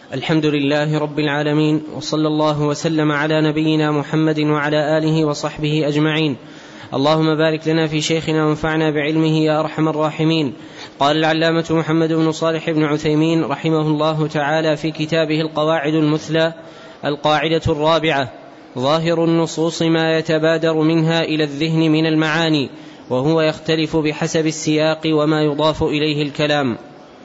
الحمد لله رب العالمين، وصلى الله وسلم على نبينا محمد وعلى آله وصحبه أجمعين. اللهم بارك لنا في شيخنا وانفعنا بعلمه يا أرحم الراحمين. قال العلامة محمد بن صالح بن عثيمين رحمه الله تعالى في كتابه القواعد المثلى: القاعدة الرابعة: ظاهر النصوص ما يتبادر منها إلى الذهن من المعاني، وهو يختلف بحسب السياق وما يضاف إليه الكلام.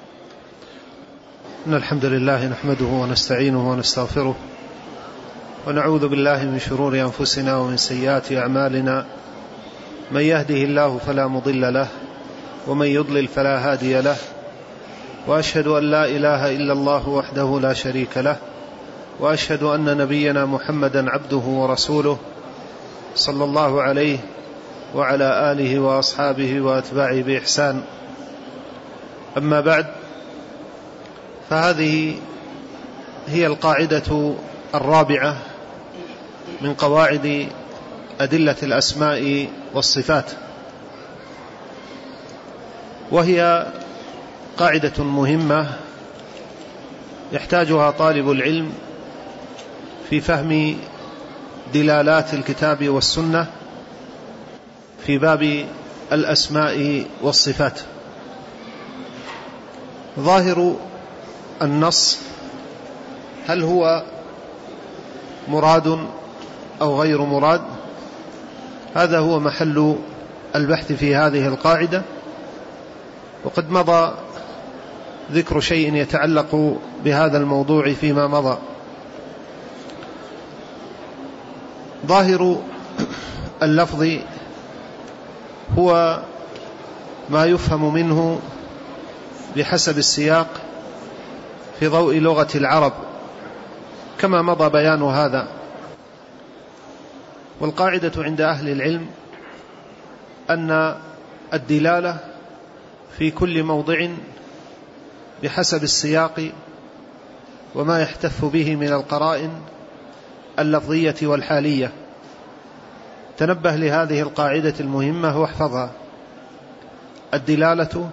إن الحمد لله نحمده ونستعينه ونستغفره، ونعوذ بالله من شرور أنفسنا ومن سيئات أعمالنا. من يهده الله فلا مضل له، ومن يضلل فلا هادي له، وأشهد أن لا إله إلا الله وحده لا شريك له، وأشهد أن نبينا محمدا عبده ورسوله صلى الله عليه وعلى آله وأصحابه وأتباعه بإحسان. أما بعد، فهذه هي القاعدة الرابعة من قواعد أدلة الأسماء والصفات، وهي قاعدة مهمة يحتاجها طالب العلم في فهم دلالات الكتاب والسنة في باب الأسماء والصفات. ظاهر النص هل هو مراد أو غير مراد؟ هذا هو محل البحث في هذه القاعدة، وقد مضى ذكر شيء يتعلق بهذا الموضوع فيما مضى. ظاهر اللفظ هو ما يفهم منه بحسب السياق في ضوء لغة العرب، كما مضى بيان هذا. والقاعدة عند أهل العلم أن الدلالة في كل موضع بحسب السياق وما يحتف به من القرائن اللفظية والحالية. تنبه لهذه القاعدة المهمة واحفظها: الدلالة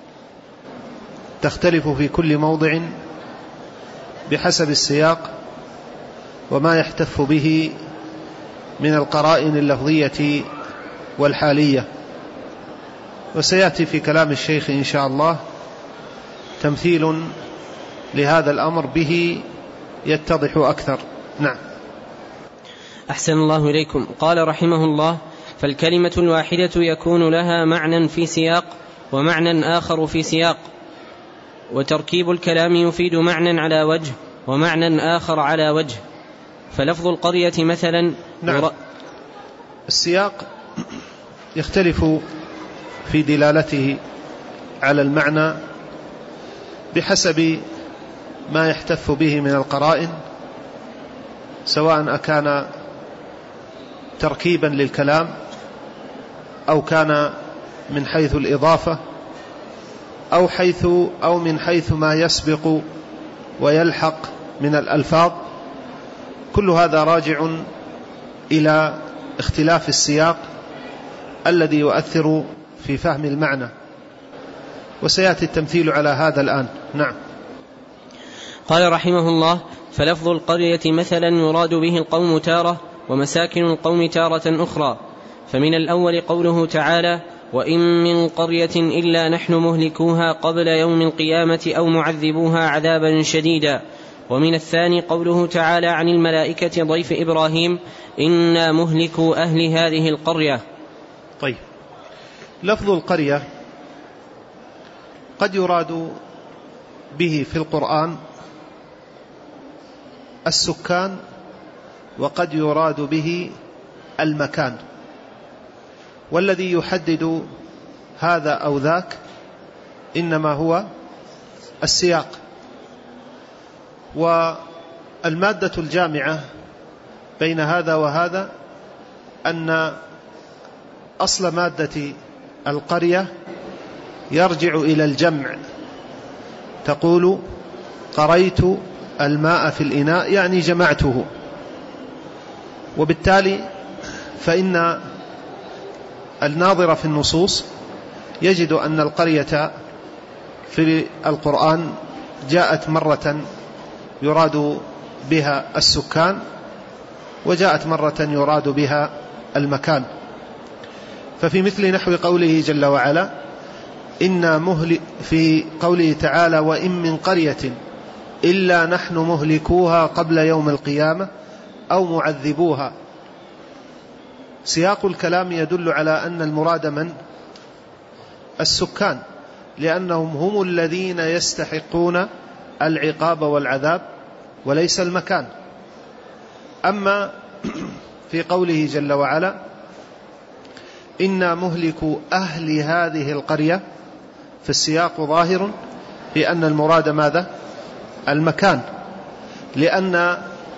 تختلف في كل موضع بحسب السياق وما يحتف به من القرائن اللفظية والحالية. وسيأتي في كلام الشيخ إن شاء الله تمثيل لهذا الأمر به يتضح أكثر. نعم. أحسن الله إليكم. قال رحمه الله: فالكلمة الواحدة يكون لها معنى في سياق ومعنى آخر في سياق، وتركيب الكلام يفيد معنى على وجه ومعنى آخر على وجه. فلفظ القرية مثلا نعم. السياق يختلف في دلالته على المعنى بحسب ما يحتف به من القرائن، سواء أكان تركيبا للكلام أو كان من حيث الإضافة أو من حيث ما يسبق ويلحق من الألفاظ. كل هذا راجع إلى اختلاف السياق الذي يؤثر في فهم المعنى، وسيأتي التمثيل على هذا الآن. نعم. قال رحمه الله: فلفظ القرية مثلا يراد به القوم تارة ومساكن القوم تارة أخرى. فمن الأول قوله تعالى: وإن من قرية إلا نحن مهلكوها قبل يوم القيامة أو معذبوها عذابا شديدا. ومن الثاني قوله تعالى عن الملائكة ضيف إبراهيم: إنا مهلكو أهل هذه القرية. طيب، لفظ القرية قد يراد به في القرآن السكان، وقد يراد به المكان، والذي يحدد هذا أو ذاك إنما هو السياق. والمادة الجامعة بين هذا وهذا أن أصل مادة القرية يرجع إلى الجمع. تقول قريت الماء في الإناء، يعني جمعته. وبالتالي فإن الناظر في النصوص يجد أن القرية في القرآن جاءت مرة يراد بها السكان، وجاءت مرة يراد بها المكان. ففي مثل نحو قوله جل وعلا في قوله تعالى وإن من قرية إلا نحن مهلكوها قبل يوم القيامة أو معذبوها. سياق الكلام يدل على أن المراد من؟ السكان، لأنهم هم الذين يستحقون العقاب والعذاب وليس المكان. أما في قوله جل وعلا إنا مهلكو أهل هذه القرية، فالسياق ظاهر بأن ماذا؟ المكان، لأن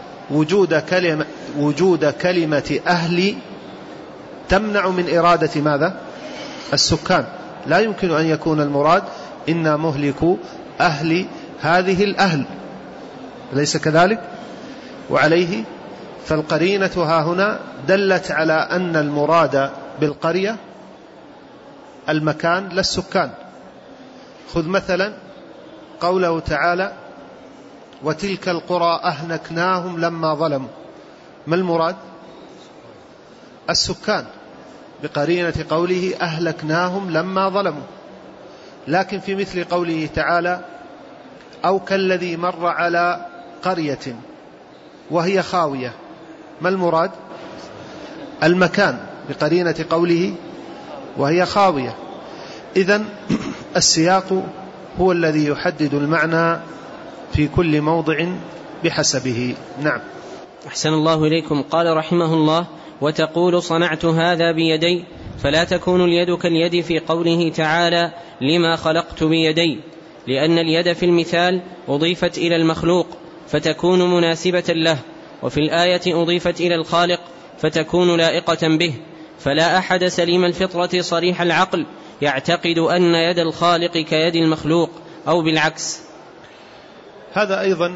وجود كلمة أهل تمنع من إرادة ماذا؟ السكان. لا يمكن أن يكون المراد إنا مهلكو أهل هذه الأهل، ليس كذلك؟ وعليه فالقرينة ها هنا دلت على أن المراد بالقرية المكان لا السكان. خذ مثلا قوله تعالى وتلك القرى أهلكناهم لما ظلموا، ما المراد؟ السكان، بقرينة قوله أهلكناهم لما ظلموا. لكن في مثل قوله تعالى أو كالذي مر على قرية وهي خاوية، ما المراد؟ المكان، بقرينة قوله وهي خاوية. إذن السياق هو الذي يحدد المعنى في كل موضع بحسبه. نعم. أحسن الله إليكم. قال رحمه الله وتقول صنعت هذا بيدي، فلا تكون اليد كاليد في قوله تعالى لما خلقت بيدي، لأن اليد في المثال أضيفت إلى المخلوق فتكون مناسبة له، وفي الآية أضيفت إلى الخالق فتكون لائقة به، فلا أحد سليم الفطرة صريح العقل يعتقد أن يد الخالق كيد المخلوق أو بالعكس. هذا أيضا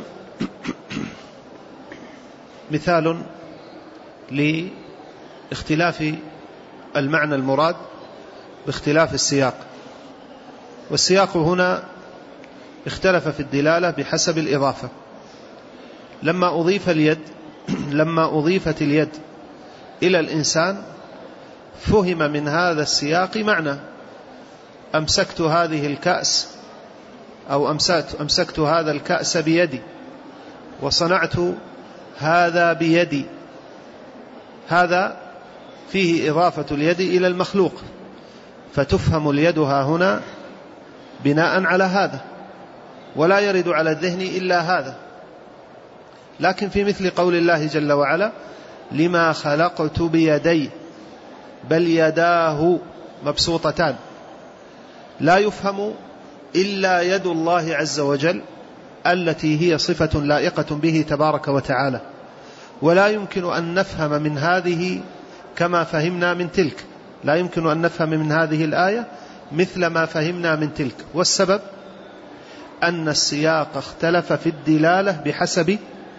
مثال لاختلاف المعنى المراد باختلاف السياق، والسياق هنا اختلف في الدلالة بحسب الإضافة. لما أضيفت اليد إلى الإنسان فهم من هذا السياق معنى أمسكت هذه الكأس أو أمسكت هذا الكأس بيدي وصنعت هذا بيدي، هذا فيه إضافة اليد إلى المخلوق، فتفهم اليد ها هنا بناء على هذا، ولا يرد على الذهن إلا هذا. لكن في مثل قول الله جل وعلا لما خلقت بيدي، بل يداه مبسوطتان، لا يفهم إلا يد الله عز وجل التي هي صفة لائقة به تبارك وتعالى، ولا يمكن أن نفهم من هذه كما فهمنا من تلك، لا يمكن أن نفهم من هذه الآية مثل ما فهمنا من تلك. والسبب أن السياق اختلف في الدلالة بحسب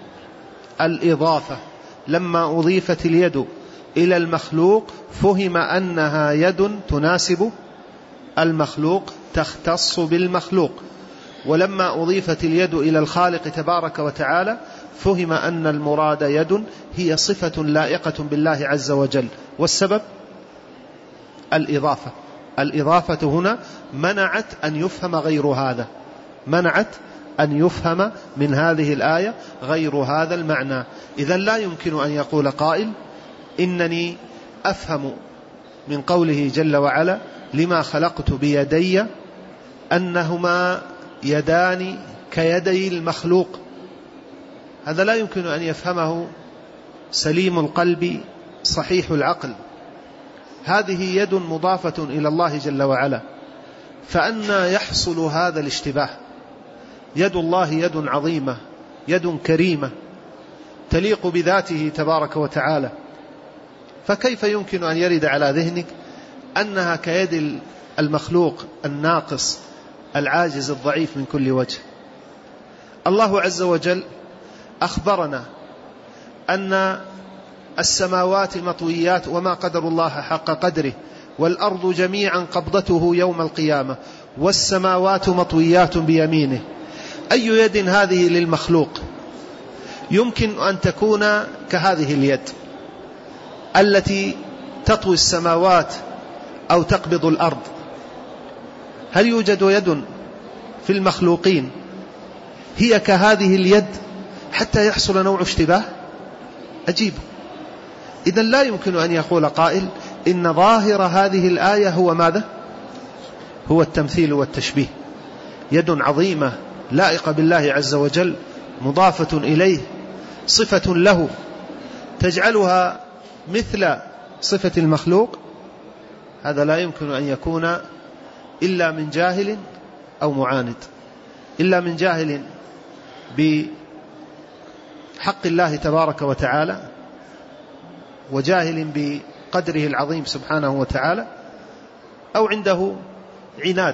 الإضافة. لما أضيفت اليد إلى المخلوق فهم أنها يد تناسب المخلوق تختص بالمخلوق، ولما أضيفت اليد إلى الخالق تبارك وتعالى فهم أن المراد يد هي صفة لائقة بالله عز وجل. والسبب الإضافة. الإضافة هنا منعت أن يفهم غير هذا، منعت أن يفهم من هذه الآية غير هذا المعنى. إذن لا يمكن أن يقول قائل إنني أفهم من قوله جل وعلا لما خلقت بيدي أنهما يدان كيدي المخلوق، هذا لا يمكن أن يفهمه سليم القلب صحيح العقل. هذه يد مضافة إلى الله جل وعلا، فأنا يحصل هذا الاشتباه؟ يد الله يد عظيمة، يد كريمة تليق بذاته تبارك وتعالى، فكيف يمكن أن يرد على ذهنك أنها كيد المخلوق الناقص العاجز الضعيف من كل وجه؟ الله عز وجل أخبرنا أن السماوات مطويات وما قدر الله حق قدره، والأرض جميعا قبضته يوم القيامة، والسماوات مطويات بيمينه. أي يد هذه للمخلوق؟ يمكن أن تكون كهذه اليد التي تطوي السماوات أو تقبض الأرض. هل يوجد يد في المخلوقين هي كهذه اليد حتى يحصل نوع اشتباه؟ أجيب. إذن لا يمكن أن يقول قائل إن ظاهر هذه الآية هو ماذا؟ هو التمثيل والتشبيه. يد عظيمة لائقة بالله عز وجل، مضافة إليه، صفة له، تجعلها مثل صفة المخلوق. هذا لا يمكن أن يكون إلا من جاهل أو معاند، إلا من جاهل بحق الله تبارك وتعالى وجاهل بقدره العظيم سبحانه وتعالى، أو عنده عناد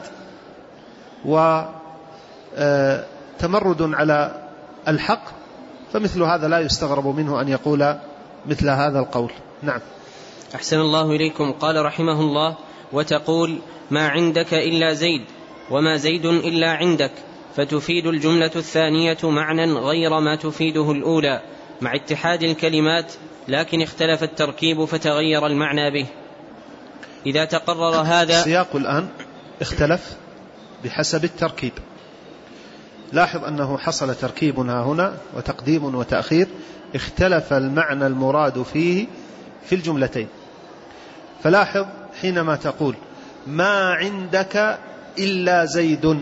وتمرد على الحق، فمثل هذا لا يستغرب منه أن يقول مثل هذا القول. نعم. أحسن الله إليكم. قال رحمه الله: وتقول ما عندك إلا زيد وما زيد إلا عندك، فتفيد الجملة الثانية معنى غير ما تفيده الأولى مع اتحاد الكلمات، لكن اختلف التركيب فتغير المعنى به. إذا تقرر هذا السياق الآن اختلف بحسب التركيب. لاحظ أنه حصل تركيبنا هنا وتقديم وتأخير، اختلف المعنى المراد فيه في الجملتين. فلاحظ حينما تقول ما عندك إلا زيد،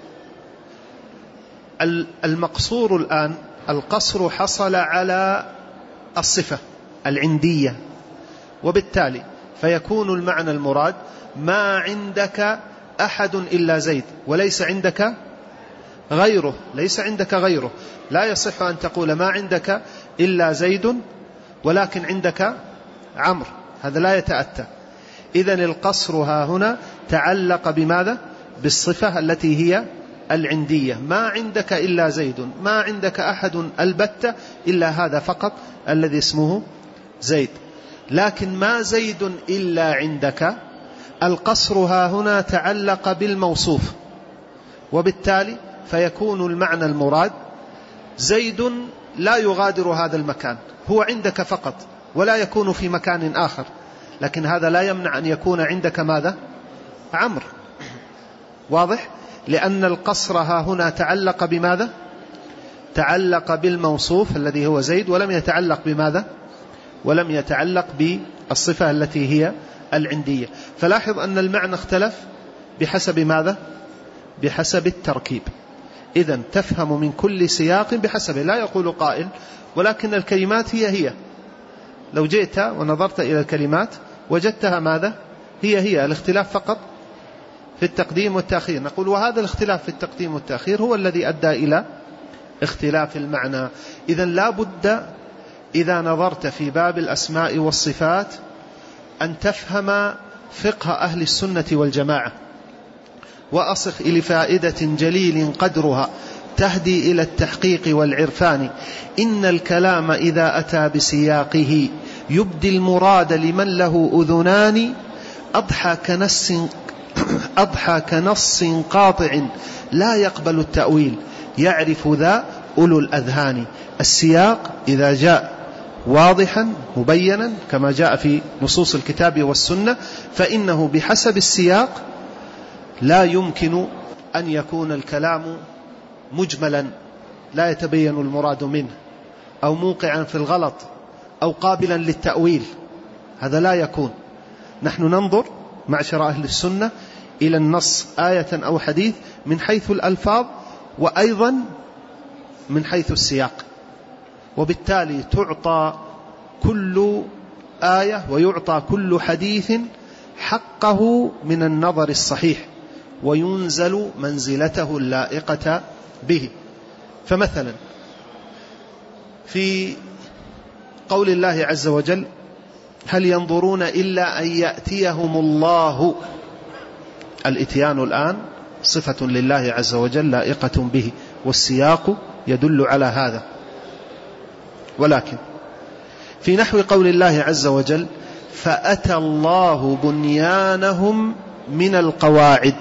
المقصور الآن القصر حصل على الصفة العندية، وبالتالي فيكون المعنى المراد ما عندك أحد إلا زيد وليس عندك غيره، ليس عندك غيره. لا يصح أن تقول ما عندك إلا زيد ولكن عندك عمرو، هذا لا يتأتى. إذن القصر ها هنا تعلق بماذا؟ بالصفة التي هي العندية. ما عندك إلا زيد، ما عندك أحد البتة إلا هذا فقط الذي اسمه زيد. لكن ما زيد إلا عندك، القصر ها هنا تعلق بالموصوف، وبالتالي فيكون المعنى المراد زيد لا يغادر هذا المكان، هو عندك فقط ولا يكون في مكان آخر. لكن هذا لا يمنع أن يكون عندك ماذا؟ عمرو. واضح؟ لأن القصر ها هنا تعلق بماذا؟ تعلق بالموصوف الذي هو زيد، ولم يتعلق بماذا؟ ولم يتعلق بالصفة التي هي العندية. فلاحظ أن المعنى اختلف بحسب ماذا؟ بحسب التركيب. إذن تفهم من كل سياق بحسبه. لا يقول قائل ولكن الكلمات هي لو جئت ونظرت إلى الكلمات وجدتها ماذا؟ هي الاختلاف فقط في التقديم والتأخير. نقول وهذا الاختلاف في التقديم والتأخير هو الذي أدى إلى اختلاف المعنى. إذن لا بد إذا نظرت في باب الأسماء والصفات أن تفهم فقه أهل السنة والجماعة، وأصخ إلى فائدة جليل قدرها تهدي إلى التحقيق والعرفان. إن الكلام إذا أتى بسياقه يبدي المراد لمن له أذنان، أضحى كنص قاطع لا يقبل التأويل، يعرف ذا أولو الأذهان. السياق إذا جاء واضحا مبينا كما جاء في نصوص الكتاب والسنة فإنه بحسب السياق لا يمكن أن يكون الكلام مجملا لا يتبين المراد منه، أو موقعا في الغلط، أو قابلا للتأويل. هذا لا يكون. نحن ننظر معشر أهل السنة إلى النص آية أو حديث من حيث الألفاظ وأيضا من حيث السياق، وبالتالي تعطى كل آية ويعطى كل حديث حقه من النظر الصحيح، وينزل منزلته اللائقة به. فمثلا في قول الله عز وجل هل ينظرون إلا أن يأتيهم الله، الإتيان الآن صفة لله عز وجل لائقة به، والسياق يدل على هذا. ولكن في نحو قول الله عز وجل فأتى الله بنيانهم من القواعد،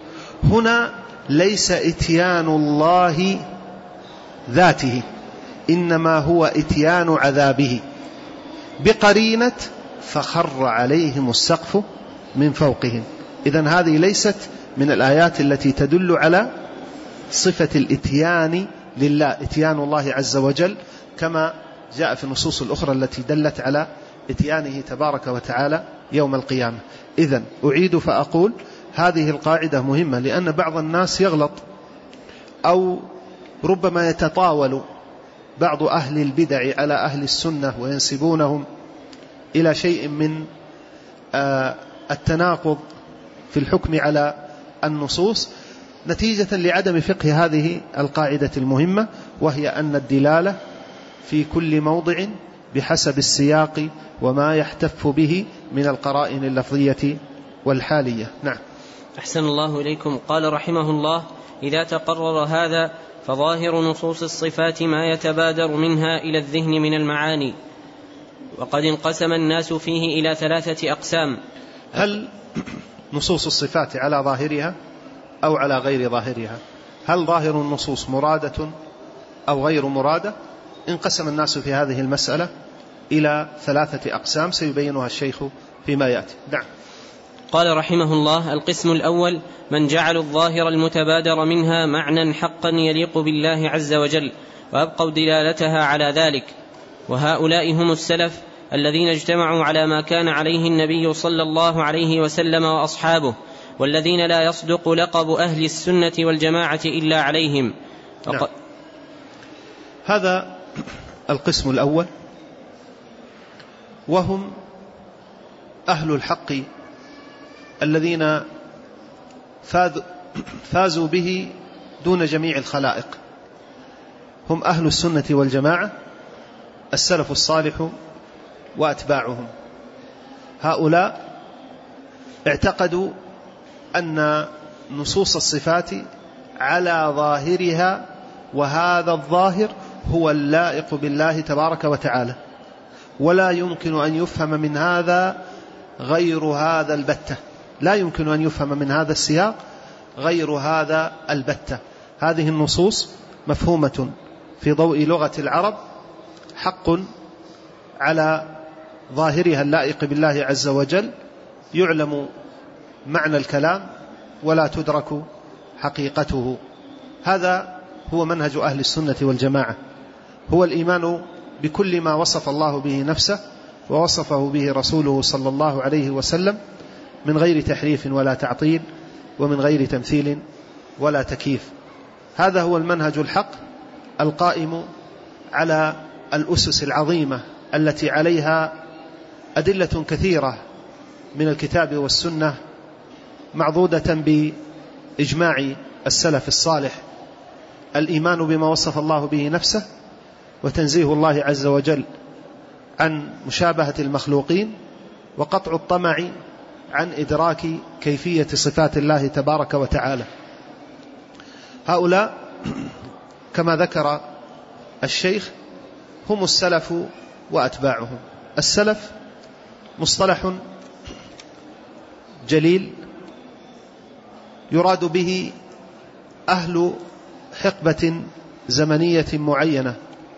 هنا ليس إتيان الله ذاته، إنما هو إتيان عذابه بقرينة فخر عليهم السقف من فوقهم. إذن هذه ليست من الآيات التي تدل على صفة الإتيان لله، إتيان الله عز وجل، كما جاء في النصوص الأخرى التي دلت على إتيانه تبارك وتعالى يوم القيامة. إذن أعيد فأقول هذه القاعدة مهمة، لأن بعض الناس يغلط أو ربما يتطاول بعض أهل البدع على أهل السنة وينسبونهم إلى شيء من التناقض في الحكم على النصوص نتيجة لعدم فقه هذه القاعدة المهمة، وهي أن الدلالة في كل موضع بحسب السياق وما يحتف به من القرائن اللفظية والحالية. نعم. أحسن الله إليكم. قال رحمه الله: إذا تقرر هذا فظاهر نصوص الصفات ما يتبادر منها إلى الذهن من المعاني، وقد انقسم الناس فيه إلى 3 أقسام. هل نصوص الصفات على ظاهرها أو على غير ظاهرها؟ هل ظاهر النصوص مرادة أو غير مرادة؟ انقسم الناس في هذه المسألة إلى 3 أقسام سيبينها الشيخ فيما يأتي. نعم. قال رحمه الله: القسم الأول من جعل الظاهر المتبادر منها معنى حقا يليق بالله عز وجل وأبقوا دلالتها على ذلك، وهؤلاء هم السلف الذين اجتمعوا على ما كان عليه النبي صلى الله عليه وسلم وأصحابه، والذين لا يصدق لقب أهل السنة والجماعة إلا عليهم. نعم. هذا القسم الأول، وهم أهل الحق الذين فازوا به دون جميع الخلائق، هم أهل السنة والجماعة، السلف الصالح وأتباعهم. هؤلاء اعتقدوا أن نصوص الصفات على ظاهرها، وهذا الظاهر هو اللائق بالله تبارك وتعالى، ولا يمكن أن يفهم من هذا غير هذا البتة، لا يمكن أن يفهم من هذا السياق غير هذا البتة. هذه النصوص مفهومة في ضوء لغة العرب، حق على ظاهرها اللائق بالله عز وجل، يعلم معنى الكلام ولا تدرك حقيقته. هذا هو منهج أهل السنة والجماعة، هو الإيمان بكل ما وصف الله به نفسه ووصفه به رسوله صلى الله عليه وسلم من غير تحريف ولا تعطيل، ومن غير تمثيل ولا تكييف. هذا هو المنهج الحق القائم على الأسس العظيمة التي عليها أدلة كثيرة من الكتاب والسنة، معضودة بإجماع السلف الصالح: الإيمان بما وصف الله به نفسه، وتنزيه الله عز وجل عن مشابهة المخلوقين، وقطع الطمع عن إدراك كيفية صفات الله تبارك وتعالى. هؤلاء كما ذكر الشيخ هم السلف وأتباعهم. السلف مصطلح جليل يراد به أهل حقبة زمنية معينة،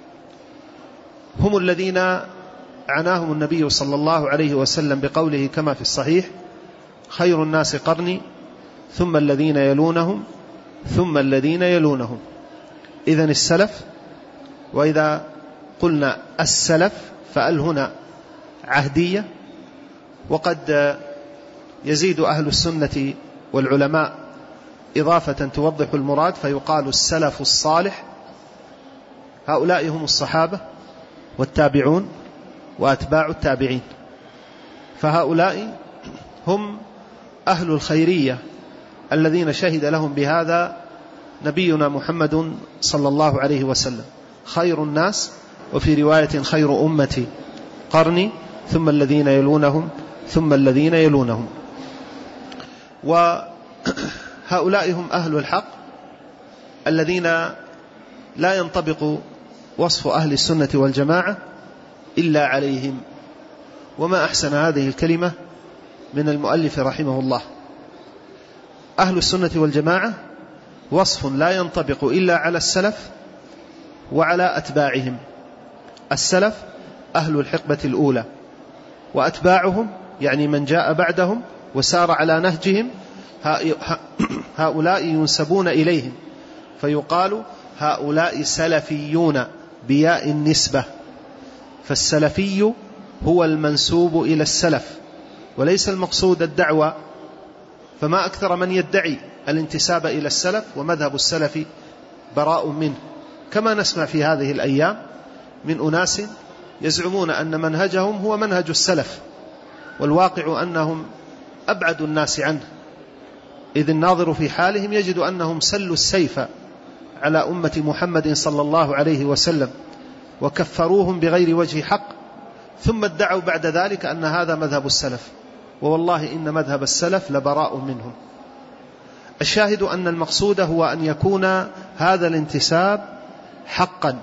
هم الذين عناهم النبي صلى الله عليه وسلم بقوله كما في الصحيح: خير الناس قرني ثم الذين يلونهم ثم الذين يلونهم. إذن السلف، وإذا قلنا السلف فأل هنا عهدية، وقد يزيد أهل السنة والعلماء إضافة توضح المراد فيقال السلف الصالح. هؤلاء هم الصحابة والتابعون وأتباع التابعين، فهؤلاء هم أهل الخيرية الذين شهد لهم بهذا نبينا محمد صلى الله عليه وسلم: خير الناس، وفي رواية خير أمتي قرني ثم الذين يلونهم ثم الذين يلونهم. وهؤلاء هم أهل الحق الذين لا ينطبق وصف أهل السنة والجماعة إلا عليهم. وما أحسن هذه الكلمة من المؤلف رحمه الله. أهل السنة والجماعة وصف لا ينطبق إلا على السلف، وعلى أتباعهم. السلف أهل الحقبة الأولى، وأتباعهم يعني من جاء بعدهم وسار على نهجهم، هؤلاء ينسبون إليهم، فيقال هؤلاء سلفيون بياء النسبة. فالسلفي هو المنسوب إلى السلف، وليس المقصود الدعوة، فما أكثر من يدعي الانتساب إلى السلف ومذهب السلف براء منه، كما نسمع في هذه الأيام من أناس يزعمون أن منهجهم هو منهج السلف، والواقع أنهم أبعد الناس عنه، إذ الناظر في حالهم يجد أنهم سلوا السيف على أمة محمد صلى الله عليه وسلم وكفروهم بغير وجه حق، ثم ادعوا بعد ذلك أن هذا مذهب السلف، ووالله إن مذهب السلف لبراء منهم. الشاهد أن المقصود هو أن يكون هذا الانتساب حقا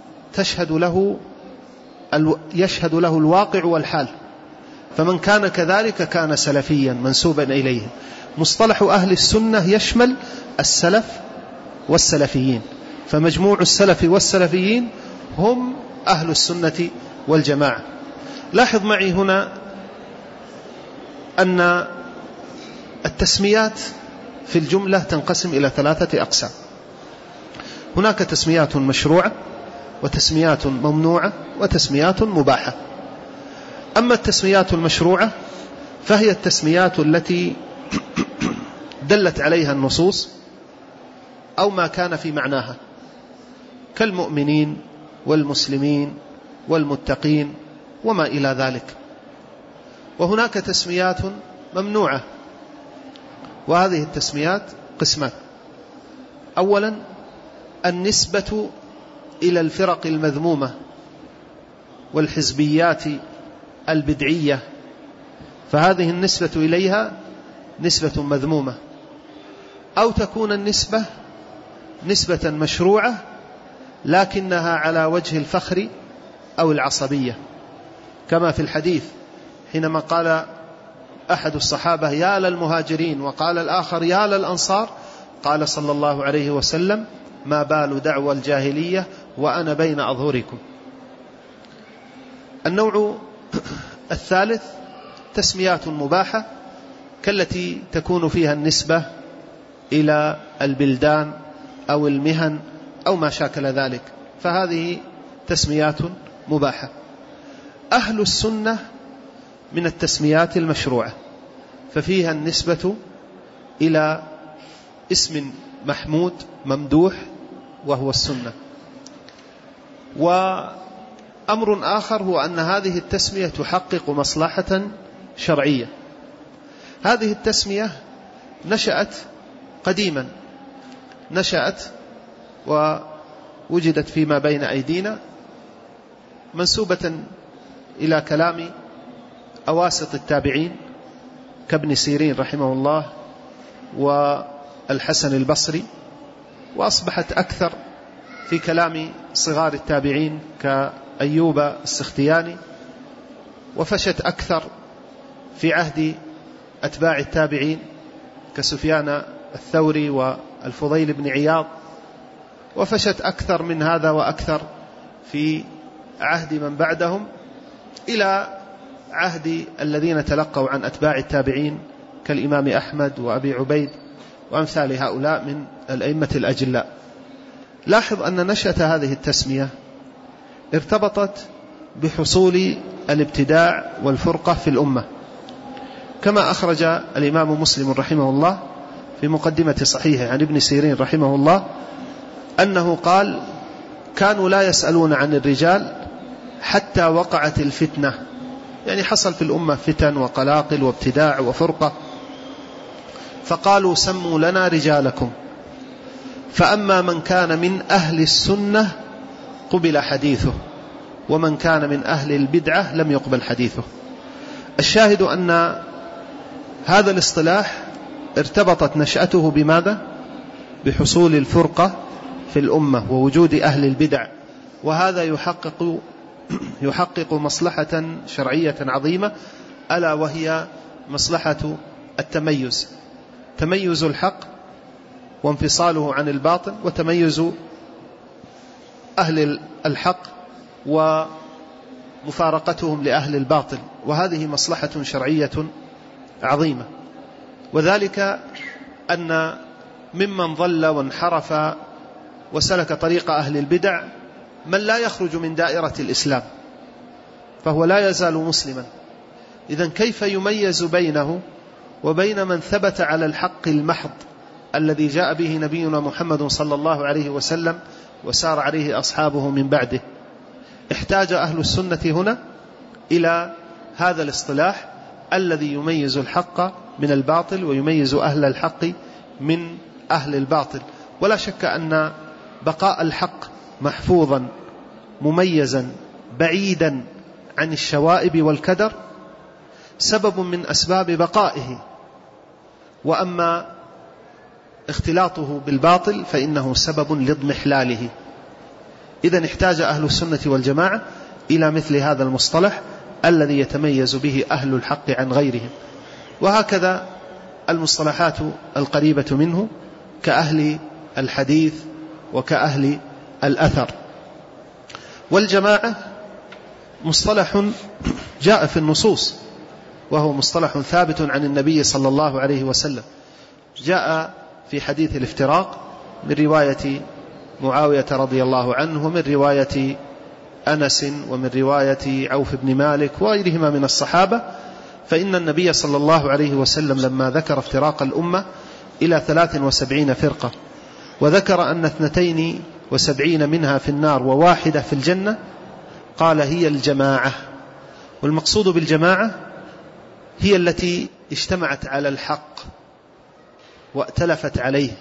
يشهد له الواقع والحال، فمن كان كذلك كان سلفيا منسوبا إليه. مصطلح أهل السنة يشمل السلف والسلفيين، فمجموع السلف والسلفيين هم أهل السنة والجماعة. لاحظ معي هنا أن التسميات في الجملة تنقسم إلى 3 أقسام. هناك تسميات مشروعة، وتسميات ممنوعة، وتسميات مباحة. أما التسميات المشروعة فهي التسميات التي دلت عليها النصوص أو ما كان في معناها، كالمؤمنين والمسلمين والمتقين وما إلى ذلك. وهناك تسميات ممنوعة، وهذه التسميات قسمان. أولا النسبة إلى الفرق المذمومة والحزبيات البدعية، فهذه النسبة إليها نسبة مذمومة. أو تكون النسبة نسبة مشروعة لكنها على وجه الفخر أو العصبية، كما في الحديث حينما قال أحد الصحابة يا للمهاجرين وقال الآخر يا للأنصار، قال صلى الله عليه وسلم ما بال دعوى الجاهلية وأنا بين أظهركم. النوع الثالث تسميات مباحة، كالتي تكون فيها النسبة إلى البلدان أو المهن أو ما شاكل ذلك، فهذه تسميات مباحة. أهل السنة من التسميات المشروعة، ففيها النسبة إلى اسم محمود ممدوح وهو السنة. وأمر آخر هو أن هذه التسمية تحقق مصلحة شرعية. هذه التسمية نشأت قديما، نشأت ووجدت فيما بين أيدينا منسوبة إلى كلام أواسط التابعين كابن سيرين رحمه الله والحسن البصري، وأصبحت أكثر في كلام صغار التابعين كأيوب السختياني، وفشت أكثر في عهد أتباع التابعين كسفيان الثوري والفضيل بن عياض، وفشت أكثر من هذا وأكثر في عهد من بعدهم، إلى عهد الذين تلقوا عن أتباع التابعين كالإمام أحمد وأبي عبيد وأمثال هؤلاء من الأئمة الأجلاء. لاحظ أن نشأة هذه التسمية ارتبطت بحصول الابتداع والفرقة في الأمة، كما أخرج الإمام مسلم رحمه الله في مقدمة صحيحه عن ابن سيرين رحمه الله أنه قال كانوا لا يسألون عن الرجال حتى وقعت الفتنة، يعني حصل في الأمة فتن وقلاقل وابتداع وفرقة، فقالوا سموا لنا رجالكم، فأما من كان من أهل السنة قبل حديثه، ومن كان من أهل البدعة لم يقبل حديثه. الشاهد أن هذا الاصطلاح ارتبطت نشأته بماذا؟ بحصول الفرقة في الأمة ووجود أهل البدع، وهذا يحقق مصلحة شرعية عظيمة، ألا وهي مصلحة التميز، تميز الحق وانفصاله عن الباطل، وتميز أهل الحق ومفارقتهم لأهل الباطل، وهذه مصلحة شرعية عظيمة. وذلك أن ممن ضل وانحرف وسلك طريق أهل البدع من لا يخرج من دائرة الإسلام، فهو لا يزال مسلما. إذن كيف يميز بينه وبين من ثبت على الحق المحض الذي جاء به نبينا محمد صلى الله عليه وسلم وسار عليه أصحابه من بعده؟ احتاج أهل السنة هنا إلى هذا الاصطلاح الذي يميز الحق من الباطل ويميز أهل الحق من أهل الباطل. ولا شك أن بقاء الحق محفوظا مميزا بعيدا عن الشوائب والكدر سبب من أسباب بقائه، وأما اختلاطه بالباطل فإنه سبب لاضمحلاله. إذن احتاج أهل السنة والجماعة إلى مثل هذا المصطلح الذي يتميز به أهل الحق عن غيرهم. وهكذا المصطلحات القريبة منه كأهل الحديث وكأهل الأثر. والجماعة مصطلح جاء في النصوص، وهو مصطلح ثابت عن النبي صلى الله عليه وسلم. جاء في حديث الافتراق من رواية معاوية رضي الله عنه، ومن رواية أنس، ومن رواية عوف بن مالك وغيرهما من الصحابة. فإن النبي صلى الله عليه وسلم لما ذكر افتراق الأمة إلى 73 فرقة، وذكر أن 72 منها في النار وواحدة في الجنة، قال هي الجماعة. والمقصود بالجماعة هي التي اجتمعت على الحق وائتلفت عليه،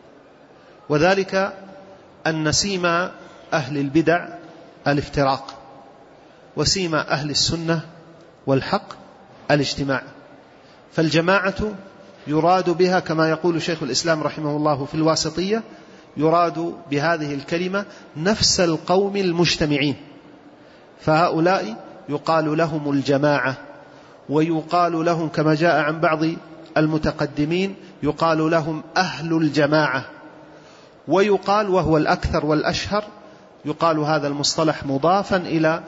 وذلك أن سيما أهل البدع الافتراق، وسيما أهل السنة والحق الاجتماع. فالجماعة يراد بها كما يقول شيخ الإسلام رحمه الله في الواسطية، يراد بهذه الكلمة نفس القوم المجتمعين، فهؤلاء يقال لهم الجماعة، ويقال لهم كما جاء عن بعض المتقدمين يقال لهم أهل الجماعة، ويقال وهو الأكثر والأشهر يقال هذا المصطلح مضافا إلى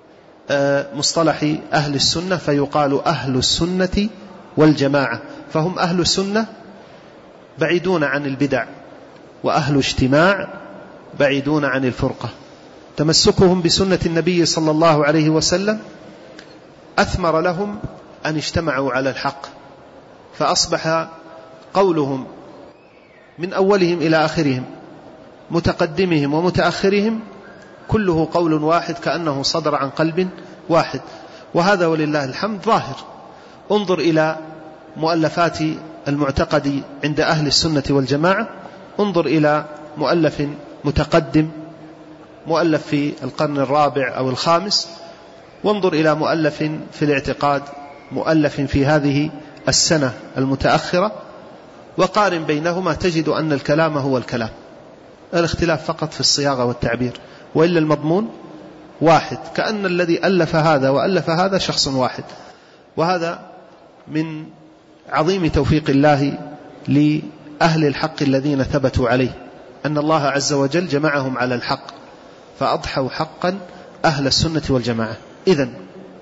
مصطلح أهل السنة، فيقال أهل السنة والجماعة. فهم أهل السنة بعيدون عن البدع، وأهل اجتماع بعيدون عن الفرقة. تمسكهم بسنة النبي صلى الله عليه وسلم أثمر لهم أن اجتمعوا على الحق، فأصبح قولهم من أولهم إلى آخرهم، متقدمهم ومتأخرهم، كله قول واحد كأنه صدر عن قلب واحد. وهذا ولله الحمد ظاهر. انظر إلى مؤلفات المعتقد عند أهل السنة والجماعة، انظر إلى مؤلف متقدم مؤلف في القرن الرابع أو الخامس، وانظر إلى مؤلف في الاعتقاد مؤلف في هذه السنة المتأخرة، وقارن بينهما تجد أن الكلام هو الكلام، الاختلاف فقط في الصياغة والتعبير، وإلا المضمون واحد، كأن الذي ألف هذا وألف هذا شخص واحد. وهذا من عظيم توفيق الله لأهل الحق الذين ثبتوا عليه، أن الله عز وجل جمعهم على الحق، فأضحوا حقا أهل السنة والجماعة. إذن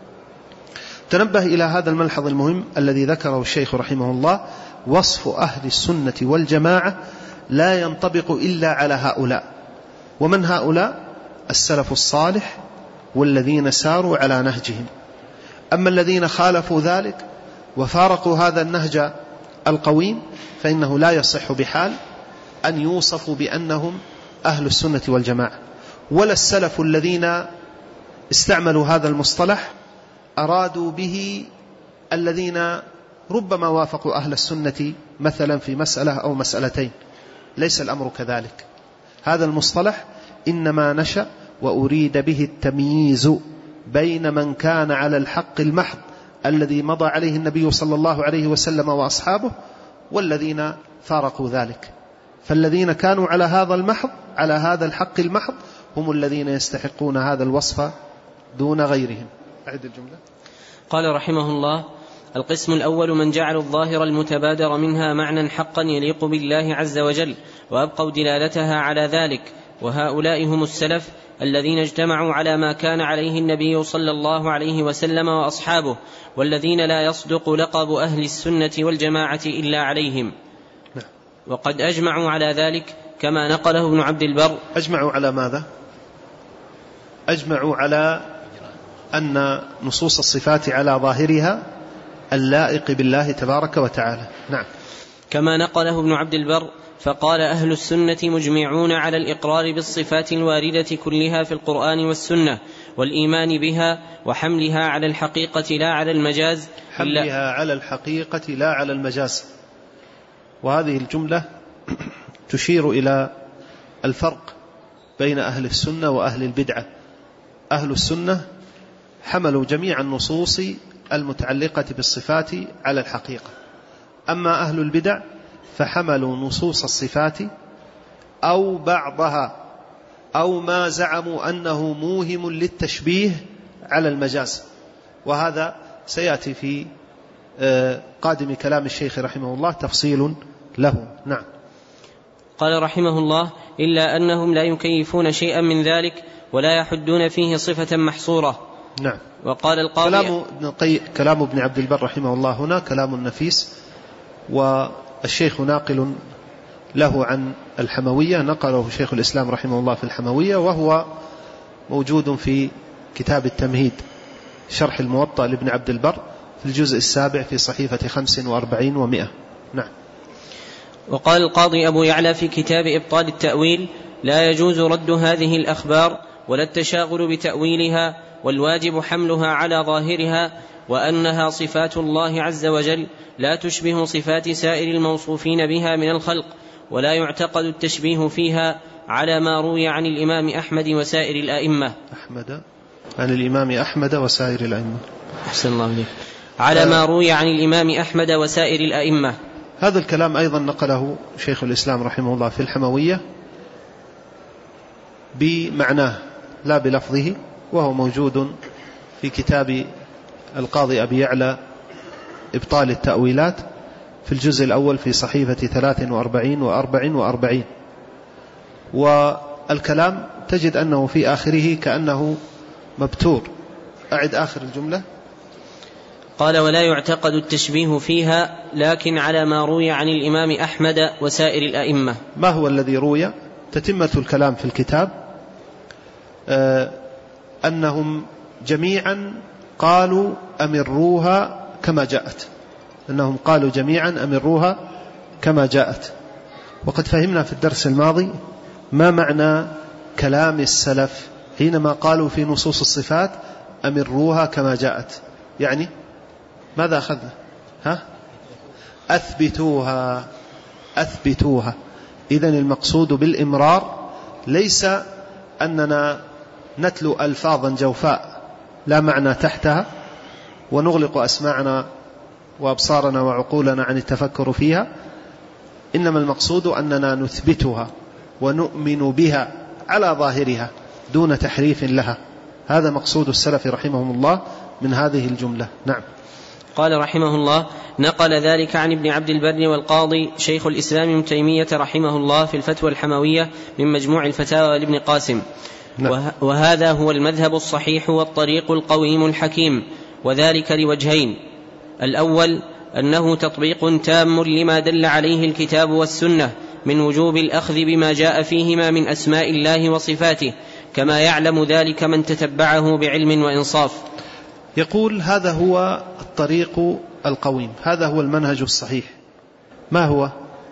تنبه إلى هذا الملحظ المهم الذي ذكره الشيخ رحمه الله: وصف أهل السنة والجماعة لا ينطبق إلا على هؤلاء. ومن هؤلاء؟ السلف الصالح والذين ساروا على نهجهم. أما الذين خالفوا ذلك وفارقوا هذا النهج القويم فإنه لا يصح بحال أن يوصفوا بأنهم أهل السنة والجماعة. ولا السلف الذين استعملوا هذا المصطلح أرادوا به الذين ربما وافقوا أهل السنة مثلا في مسألة أو مسألتين، ليس الأمر كذلك. هذا المصطلح إنما نشأ وأريد به التمييز بين من كان على الحق المحض الذي مضى عليه النبي صلى الله عليه وسلم وأصحابه، والذين فارقوا ذلك. فالذين كانوا على هذا المحض، على هذا الحق المحض، هم الذين يستحقون هذا الوصف دون غيرهم. أعد الجملة. قال رحمه الله: القسم الأول من جعلوا الظاهر المتبادر منها معنى حقا يليق بالله عز وجل، وأبقوا دلالتها على ذلك، وهؤلاء هم السلف الذين اجتمعوا على ما كان عليه النبي صلى الله عليه وسلم وأصحابه، والذين لا يصدق لقب أهل السنة والجماعة إلا عليهم. وقد أجمعوا على ذلك كما نقله ابن عبد البر. أجمعوا على ماذا؟ أجمعوا على أن نصوص الصفات على ظاهرها اللائق بالله تبارك وتعالى. نعم. كما نقله ابن عبد البر فقال: أهل السنة مجمعون على الإقرار بالصفات الواردة كلها في القرآن والسنة، والإيمان بها وحملها على الحقيقة لا على المجاز. حملها على الحقيقة لا على المجاز. وهذه الجملة تشير إلى الفرق بين أهل السنة وأهل البدعة. أهل السنة حملوا جميع النصوص المتعلقة بالصفات على الحقيقة، أما أهل البدع فحملوا نصوص الصفات أو بعضها أو ما زعموا أنه موهم للتشبيه على المجاز، وهذا سيأتي في قادم كلام الشيخ رحمه الله تفصيل له. نعم. قال رحمه الله: إلا أنهم لا يكيفون شيئا من ذلك ولا يحدون فيه صفة محصورة. نعم. وقال القاضي: كلام ابن عبد البر رحمه الله هنا كلام نفيس، والشيخ ناقل له عن الحموية، نقله شيخ الإسلام رحمه الله في الحموية، وهو موجود في كتاب التمهيد شرح الموطأ لابن عبد البر في الجزء السابع في صحيفة 45 و100. نعم. وقال القاضي أبو يعلى في كتاب إبطال التأويل: لا يجوز رد هذه الأخبار ولا التشاغل بتأويلها، والواجب حملها على ظاهرها، وأنها صفات الله عز وجل لا تشبه صفات سائر الموصوفين بها من الخلق، ولا يعتقد التشبيه فيها على ما روي عن الإمام أحمد وسائر الأئمة. عن الإمام أحمد وسائر الأئمة. أحسن الله عليك. على ما روي عن الإمام أحمد وسائر الأئمة. هذا الكلام أيضا نقله شيخ الإسلام رحمه الله في الحموية بمعناه لا بلفظه، وهو موجود في كتاب القاضي أبي يعلى إبطال التأويلات في الجزء الأول في صحيفة 43 و44. والكلام تجد أنه في آخره كأنه مبتور. أعد آخر الجملة. قال: ولا يعتقد التشبيه فيها لكن على ما روي عن الإمام أحمد وسائر الأئمة. ما هو الذي روي؟ تتمة الكلام في الكتاب أنهم جميعا قالوا أمروها كما جاءت، أنهم قالوا جميعا أمروها كما جاءت. وقد فهمنا في الدرس الماضي ما معنى كلام السلف حينما قالوا في نصوص الصفات أمروها كما جاءت، يعني ماذا أخذنا؟ أثبتوها. إذن المقصود بالإمرار ليس أننا نتلو ألفاظا جوفاء لا معنى تحتها ونغلق أسماعنا وأبصارنا وعقولنا عن التفكر فيها، إنما المقصود أننا نثبتها ونؤمن بها على ظاهرها دون تحريف لها. هذا مقصود السلف رحمهم الله من هذه الجملة. نعم. قال رحمه الله: نقل ذلك عن ابن عبد البر والقاضي شيخ الإسلام ابن تيمية رحمه الله في الفتوى الحموية من مجموع الفتاوى لابن قاسم. نعم. وهذا هو المذهب الصحيح والطريق القويم الحكيم، وذلك لوجهين: الأول أنه تطبيق تام لما دل عليه الكتاب والسنة من وجوب الأخذ بما جاء فيهما من أسماء الله وصفاته، كما يعلم ذلك من تتبعه بعلم وإنصاف. يقول: هذا هو الطريق القويم، هذا هو المنهج الصحيح. ما هو؟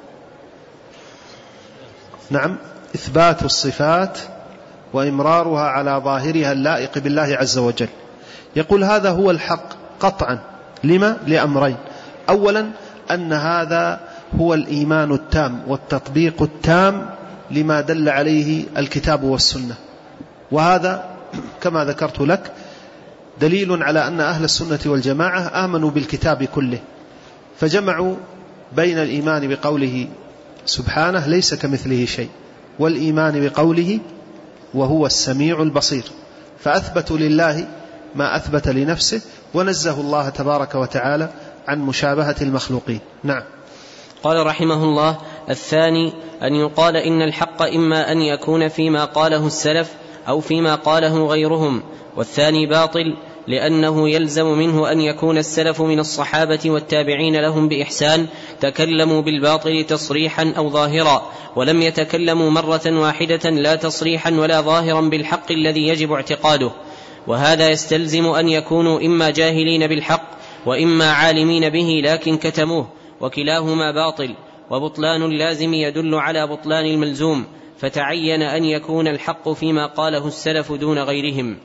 نعم، إثبات الصفات وإمرارها على ظاهرها اللائق بالله عز وجل. يقول: هذا هو الحق قطعا. لما؟ لأمرين: أولا أن هذا هو الإيمان التام والتطبيق التام لما دل عليه الكتاب والسنة، وهذا كما ذكرت لك دليل على أن أهل السنة والجماعة آمنوا بالكتاب كله، فجمعوا بين الإيمان بقوله سبحانه ليس كمثله شيء والإيمان بقوله وهو السميع البصير، فأثبتوا لله ما أثبت لنفسه ونزه الله تبارك وتعالى عن مشابهة المخلوقين. نعم. قال رحمه الله: الثاني أن يقال إن الحق إما أن يكون فيما قاله السلف أو فيما قاله غيرهم، والثاني باطل، لأنه يلزم منه أن يكون السلف من الصحابة والتابعين لهم بإحسان تكلموا بالباطل تصريحا أو ظاهرا، ولم يتكلموا مرة واحدة لا تصريحا ولا ظاهرا بالحق الذي يجب اعتقاده، وهذا يستلزم أن يكونوا إما جاهلين بالحق وإما عالمين به لكن كتموه، وكلاهما باطل، وبطلان اللازم يدل على بطلان الملزوم، فتعين أن يكون الحق فيما قاله السلف دون غيرهم.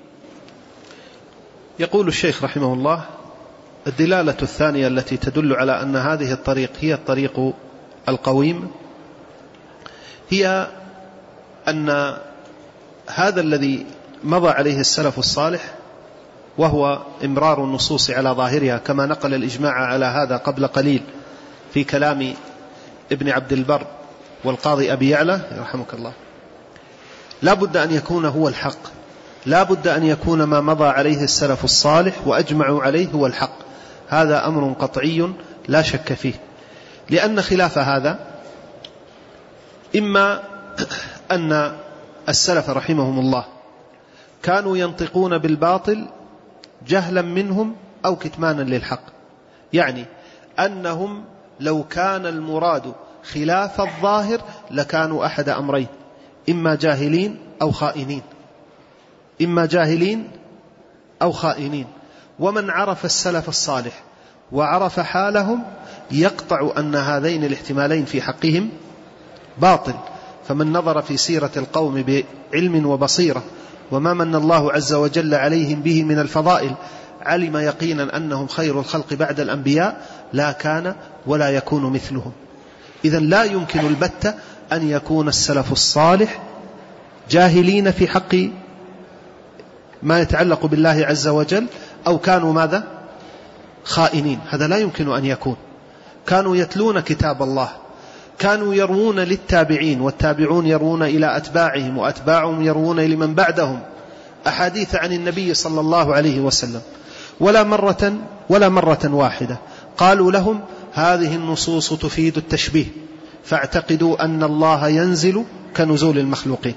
يقول الشيخ رحمه الله: الدلالة الثانية التي تدل على أن هذه الطريق هي الطريق القويم هي أن هذا الذي مضى عليه السلف الصالح، وهو إمرار النصوص على ظاهرها كما نقل الإجماع على هذا قبل قليل في كلام ابن عبد البر والقاضي أبي يعلى رحمك الله، لا بد أن يكون هو الحق، لا بد أن يكون ما مضى عليه السلف الصالح وأجمعوا عليه هو الحق. هذا أمر قطعي لا شك فيه، لأن خلاف هذا إما أن السلف رحمهم الله كانوا ينطقون بالباطل جهلا منهم أو كتمانا للحق، يعني أنهم لو كان المراد خلاف الظاهر لكانوا أحد أمرين: إما جاهلين أو خائنين، إما جاهلين أو خائنين. ومن عرف السلف الصالح وعرف حالهم يقطع أن هذين الاحتمالين في حقهم باطل. فمن نظر في سيرة القوم بعلم وبصيرة وما من الله عز وجل عليهم به من الفضائل علم يقينا أنهم خير الخلق بعد الأنبياء، لا كان ولا يكون مثلهم. إذن لا يمكن البتة أن يكون السلف الصالح جاهلين في حق ما يتعلق بالله عز وجل، أو كانوا ماذا؟ خائنين. هذا لا يمكن أن يكون. كانوا يتلون كتاب الله، كانوا يروون للتابعين، والتابعون يروون إلى أتباعهم، وأتباعهم يروون لمن بعدهم أحاديث عن النبي صلى الله عليه وسلم، ولا مرة واحدة قالوا لهم هذه النصوص تفيد التشبيه فاعتقدوا أن الله ينزل كنزول المخلوقين.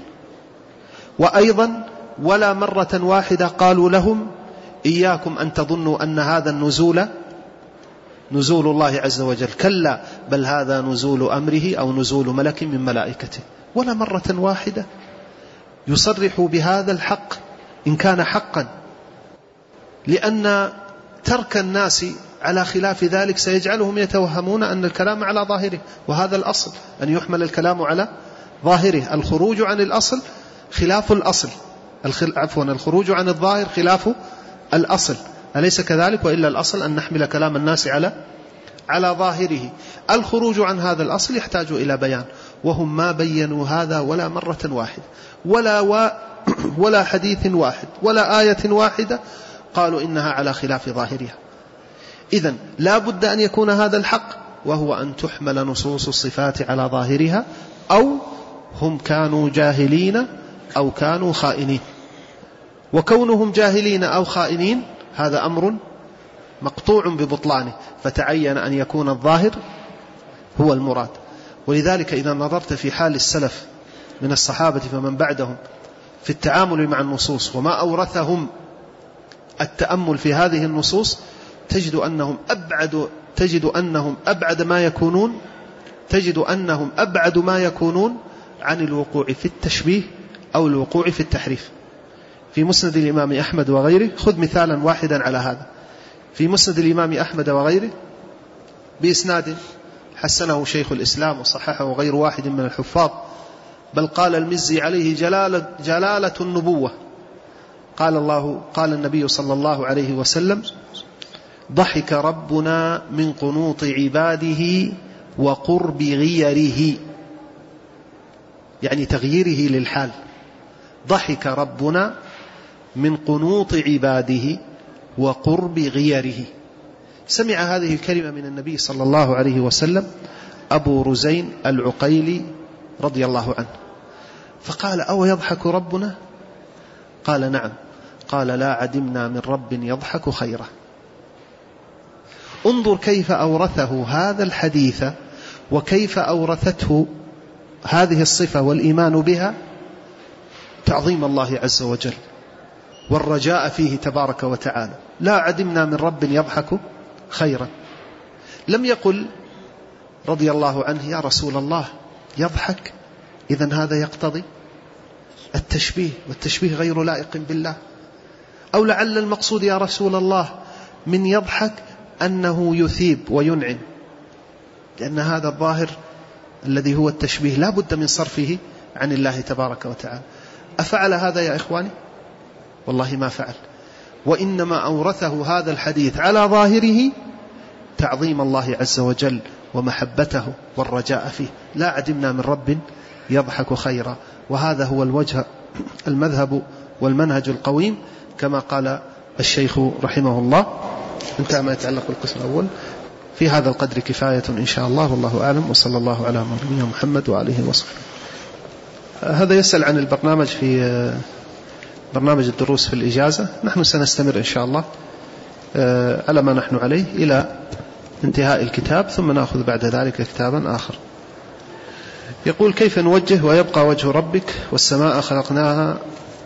وأيضا ولا مرة واحدة قالوا لهم إياكم أن تظنوا أن هذا النزول نزول الله عز وجل، كلا بل هذا نزول أمره أو نزول ملك من ملائكته. ولا مرة واحدة يصرحوا بهذا الحق إن كان حقا، لأن ترك الناس على خلاف ذلك سيجعلهم يتوهمون أن الكلام على ظاهره، وهذا الأصل أن يحمل الكلام على ظاهره. الخروج عن الأصل خلاف الأصل، الخروج عن الظاهر خلاف الأصل، أليس كذلك؟ وإلا الأصل أن نحمل كلام الناس على ظاهره. الخروج عن هذا الأصل يحتاج إلى بيان، وهم ما بينوا هذا ولا مرة واحدة، ولا حديث واحد، ولا آية واحدة قالوا إنها على خلاف ظاهرها. إذن لا بد أن يكون هذا الحق، وهو أن تحمل نصوص الصفات على ظاهرها، أو هم كانوا جاهلين أو كانوا خائنين. وكونهم جاهلين أو خائنين هذا أمر مقطوع ببطلانه، فتعين أن يكون الظاهر هو المراد. ولذلك إذا نظرت في حال السلف من الصحابة فمن بعدهم في التعامل مع النصوص وما أورثهم التأمل في هذه النصوص، تجد أنهم أبعد ما يكونون عن الوقوع في التشبيه أو الوقوع في التحريف. في مسند الإمام أحمد وغيره، خذ مثالا واحدا على هذا، في مسند الإمام أحمد وغيره بإسناد حسنه شيخ الإسلام وصححه غير واحد من الحفاظ، بل قال المزي عليه جلالة النبوة، قال النبي صلى الله عليه وسلم: ضحك ربنا من قنوط عباده وقرب غيره، يعني تغييره للحال. ضحك ربنا من قنوط عباده وقرب غيره. سمع هذه الكلمة من النبي صلى الله عليه وسلم أبو رزين العقيلي رضي الله عنه، فقال: أو يضحك ربنا؟ قال: نعم. قال: لا عدمنا من رب يضحك خيره. انظر كيف أورثه هذا الحديث وكيف أورثته هذه الصفة والإيمان بها تعظيم الله عز وجل والرجاء فيه تبارك وتعالى. لا عدمنا من رب يضحك خيرا. لم يقل رضي الله عنه يا رسول الله يضحك، إذن هذا يقتضي التشبيه، والتشبيه غير لائق بالله. أو لعل المقصود يا رسول الله من يضحك أنه يثيب وينعم، لأن هذا الظاهر الذي هو التشبيه لا بد من صرفه عن الله تبارك وتعالى. أفعل هذا يا إخواني؟ والله ما فعل، وإنما أورثه هذا الحديث على ظاهره تعظيم الله عز وجل ومحبته والرجاء فيه. لا عدمنا من رب يضحك خيرا. وهذا هو الوجه المذهب والمنهج القويم كما قال الشيخ رحمه الله. انتهى ما يتعلق بالقسم الأول. في هذا القدر كفاية إن شاء الله، والله أعلم، وصلى الله على نبينا محمد وآله وصحبه. هذا يسأل عن البرنامج في برنامج الدروس في الإجازة. نحن سنستمر إن شاء الله على ما نحن عليه إلى انتهاء الكتاب، ثم نأخذ بعد ذلك كتابا آخر. يقول كيف نوجه ويبقى وجه ربك والسماء خلقناها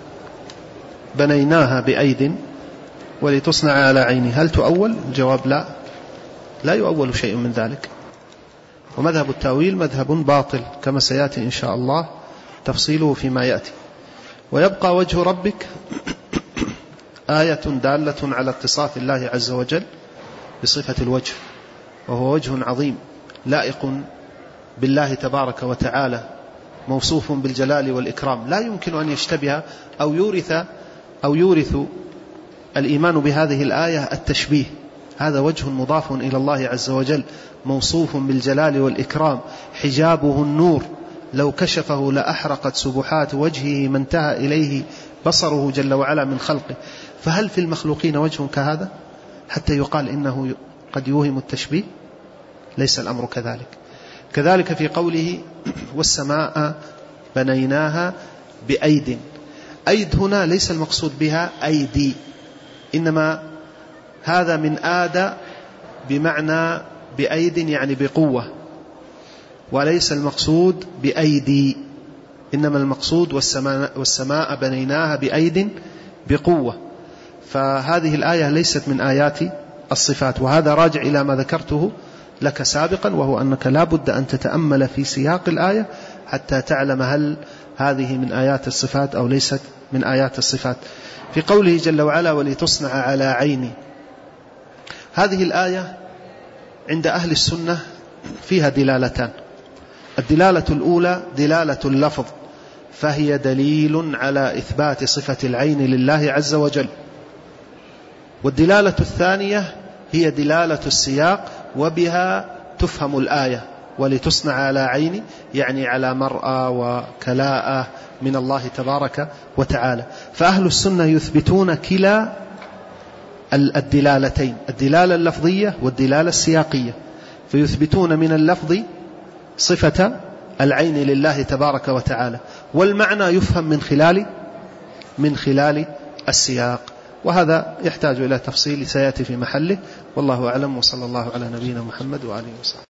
بنيناها بأيد ولتصنع على عيني، هل تؤول؟ الجواب لا يؤول شيء من ذلك. ومذهب التأويل مذهب باطل كما سيأتي إن شاء الله تفصيله فيما يأتي. ويبقى وجه ربك آية دالة على اتصاف الله عز وجل بصفة الوجه، وهو وجه عظيم لائق بالله تبارك وتعالى، موصوف بالجلال والإكرام، لا يمكن أن يشتبه أو يورث الإيمان بهذه الآية التشبيه. هذا وجه مضاف إلى الله عز وجل، موصوف بالجلال والإكرام، حجابه النور، لو كشفه لأحرقت سبحات وجهه ما انتهى إليه بصره جل وعلا من خلقه. فهل في المخلوقين وجه كهذا حتى يقال إنه قد يوهم التشبيه؟ ليس الأمر كذلك. كذلك في قوله والسماء بنيناها بأيد، أيد هنا ليس المقصود بها أيدي، إنما هذا من آد بمعنى بأيد يعني بقوة، وليس المقصود بأيدي، إنما المقصود والسماء بنيناها بأيد بقوة. فهذه الآية ليست من آيات الصفات، وهذا راجع إلى ما ذكرته لك سابقا، وهو أنك لا بد أن تتأمل في سياق الآية حتى تعلم هل هذه من آيات الصفات أو ليست من آيات الصفات. في قوله جل وعلا ولتصنع على عيني، هذه الآية عند أهل السنة فيها دلالتان. الدلالة الأولى دلالة اللفظ، فهي دليل على إثبات صفة العين لله عز وجل. والدلالة الثانية هي دلالة السياق، وبها تفهم الآية ولتصنع على عيني، يعني على مرأى وكلاءة من الله تبارك وتعالى. فأهل السنة يثبتون كلا الدلالتين، الدلالة اللفظية والدلالة السياقية، فيثبتون من اللفظ صفة العين لله تبارك وتعالى، والمعنى يفهم من خلال السياق. وهذا يحتاج إلى تفصيل سيأتي في محله، والله أعلم، وصلى الله على نبينا محمد وآله وصحبه.